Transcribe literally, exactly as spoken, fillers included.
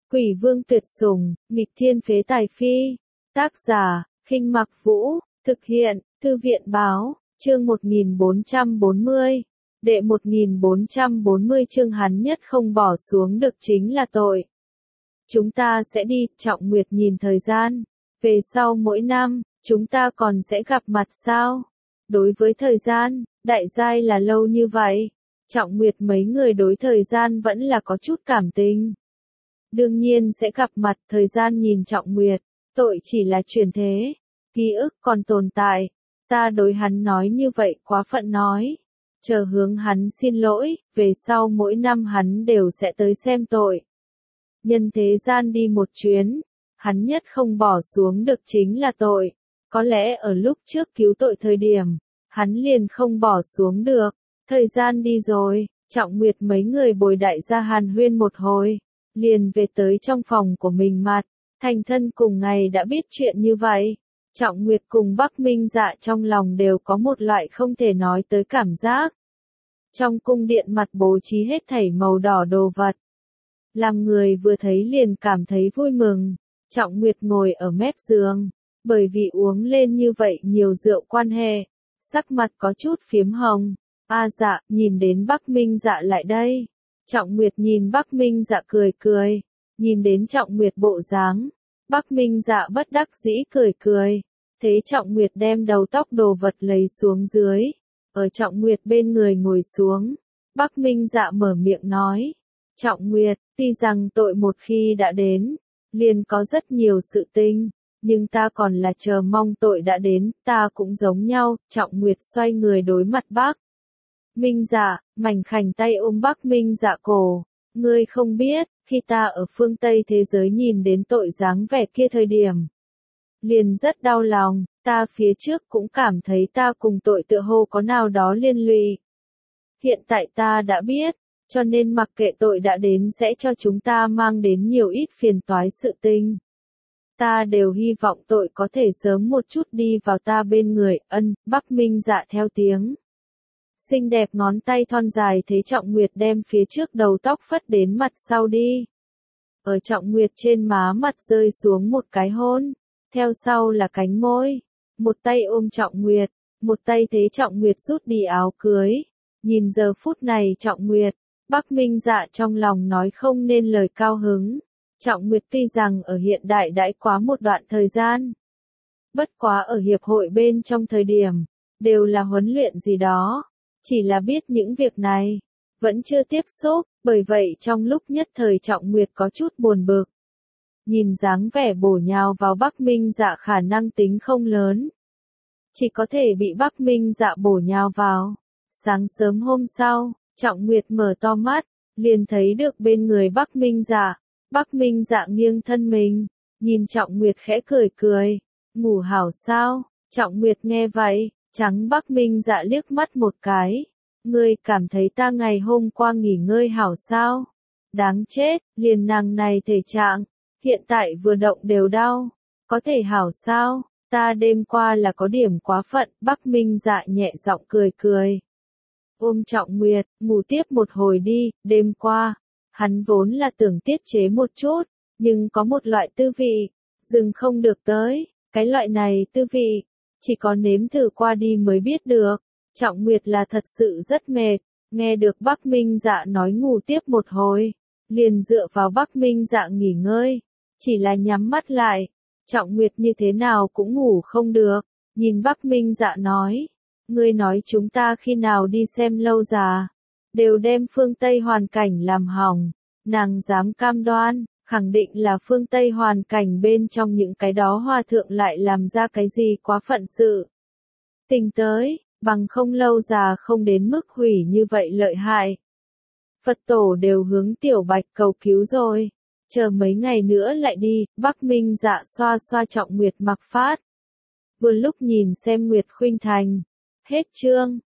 Quỷ vương tuyệt sủng, nghịch thiên phế tài phi. Tác giả, Khinh Mặc Vũ, thực hiện, Thư viện báo, chương một nghìn bốn trăm bốn mươi. Đệ một nghìn bốn trăm bốn mươi chương hắn nhất không bỏ xuống được chính là tội. Chúng ta sẽ đi, Trọng Nguyệt nhìn thời gian. Về sau mỗi năm, chúng ta còn sẽ gặp mặt sao? Đối với thời gian, đại giai là lâu như vậy. Trọng Nguyệt mấy người đối thời gian vẫn là có chút cảm tình. Đương nhiên sẽ gặp mặt, thời gian nhìn Trọng Nguyệt, tội chỉ là chuyển thế, ký ức còn tồn tại. Ta đối hắn nói như vậy quá phận nói. Chờ hướng hắn xin lỗi, về sau mỗi năm hắn đều sẽ tới xem tội. Nhân thế gian đi một chuyến, hắn nhất không bỏ xuống được chính là tội. Có lẽ ở lúc trước cứu tội thời điểm, hắn liền không bỏ xuống được. Thời gian đi rồi, Trọng Nguyệt mấy người bồi đại gia hàn huyên một hồi, liền về tới trong phòng của mình mặt. Thành thân cùng ngày đã biết chuyện như vậy. Trọng Nguyệt cùng Bắc Minh Dạ trong lòng đều có một loại không thể nói tới cảm giác. Trong cung điện mặt bố trí hết thảy màu đỏ đồ vật. Làm người vừa thấy liền cảm thấy vui mừng. Trọng Nguyệt ngồi ở mép giường, bởi vì uống lên như vậy nhiều rượu quan hệ, sắc mặt có chút phiếm hồng. A à dạ, nhìn đến Bắc Minh Dạ lại đây. Trọng Nguyệt nhìn Bắc Minh Dạ cười cười, nhìn đến Trọng Nguyệt bộ dáng, Bắc Minh Dạ bất đắc dĩ cười cười. Thế Trọng Nguyệt đem đầu tóc đồ vật lấy xuống dưới, ở Trọng Nguyệt bên người ngồi xuống. Bắc Minh Dạ mở miệng nói, Trọng Nguyệt, tuy rằng tội một khi đã đến, liền có rất nhiều sự tình, nhưng ta còn là chờ mong tội đã đến, ta cũng giống nhau. Trọng Nguyệt xoay người đối mặt Bắc Minh Dạ, mảnh khảnh tay ôm Bắc Minh Dạ cổ. Ngươi không biết, khi ta ở phương Tây thế giới nhìn đến tội dáng vẻ kia thời điểm, liền rất đau lòng. Ta phía trước cũng cảm thấy ta cùng tội tựa hồ có nào đó liên lụy. Hiện tại ta đã biết, cho nên mặc kệ tội đã đến sẽ cho chúng ta mang đến nhiều ít phiền toái sự tình. Ta đều hy vọng tội có thể sớm một chút đi vào ta bên người. Ân, Bắc Minh Dạ theo tiếng. Xinh đẹp ngón tay thon dài thế Trọng Nguyệt đem phía trước đầu tóc phất đến mặt sau đi. Ở Trọng Nguyệt trên má mặt rơi xuống một cái hôn, theo sau là cánh môi. Một tay ôm Trọng Nguyệt, một tay thế Trọng Nguyệt rút đi áo cưới. Nhìn giờ phút này Trọng Nguyệt, Bắc Minh Dạ trong lòng nói không nên lời cao hứng. Trọng Nguyệt tuy rằng ở hiện đại đãi quá một đoạn thời gian, bất quá ở hiệp hội bên trong thời điểm, đều là huấn luyện gì đó, chỉ là biết những việc này, vẫn chưa tiếp xúc, bởi vậy trong lúc nhất thời Trọng Nguyệt có chút buồn bực. Nhìn dáng vẻ bổ nhào vào Bắc Minh Dạ khả năng tính không lớn, chỉ có thể bị Bắc Minh Dạ bổ nhào vào. Sáng sớm hôm sau, Trọng Nguyệt mở to mắt, liền thấy được bên người Bắc Minh Dạ. Bắc Minh Dạ nghiêng thân mình, nhìn Trọng Nguyệt khẽ cười cười. Ngủ hảo sao? Trọng Nguyệt nghe vậy, trắng Bắc Minh Dạ liếc mắt một cái. Ngươi cảm thấy ta ngày hôm qua nghỉ ngơi hảo sao? Đáng chết, liền nàng này thể trạng, hiện tại vừa động đều đau. Có thể hảo sao? Ta đêm qua là có điểm quá phận. Bắc Minh Dạ nhẹ giọng cười cười. Ôm Trọng Nguyệt, ngủ tiếp một hồi đi. Đêm qua, hắn vốn là tưởng tiết chế một chút, nhưng có một loại tư vị, dừng không được tới. Cái loại này tư vị, chỉ có nếm thử qua đi mới biết được. Trọng Nguyệt là thật sự rất mệt, nghe được Bắc Minh Dạ nói ngủ tiếp một hồi, liền dựa vào Bắc Minh Dạ nghỉ ngơi, chỉ là nhắm mắt lại. Trọng Nguyệt như thế nào cũng ngủ không được, nhìn Bắc Minh Dạ nói, ngươi nói chúng ta khi nào đi xem lâu già, đều đem phương Tây hoàn cảnh làm hỏng, nàng dám cam đoan, khẳng định là phương Tây hoàn cảnh bên trong những cái đó hòa thượng lại làm ra cái gì quá phận sự. Tình tới, bằng không lâu già không đến mức hủy như vậy lợi hại. Phật tổ đều hướng Tiểu Bạch cầu cứu rồi, chờ mấy ngày nữa lại đi. Bắc Minh Dạ xoa xoa Trọng Nguyệt mặc phát. Vừa lúc nhìn xem Nguyệt Khuynh Thành. Hết chương.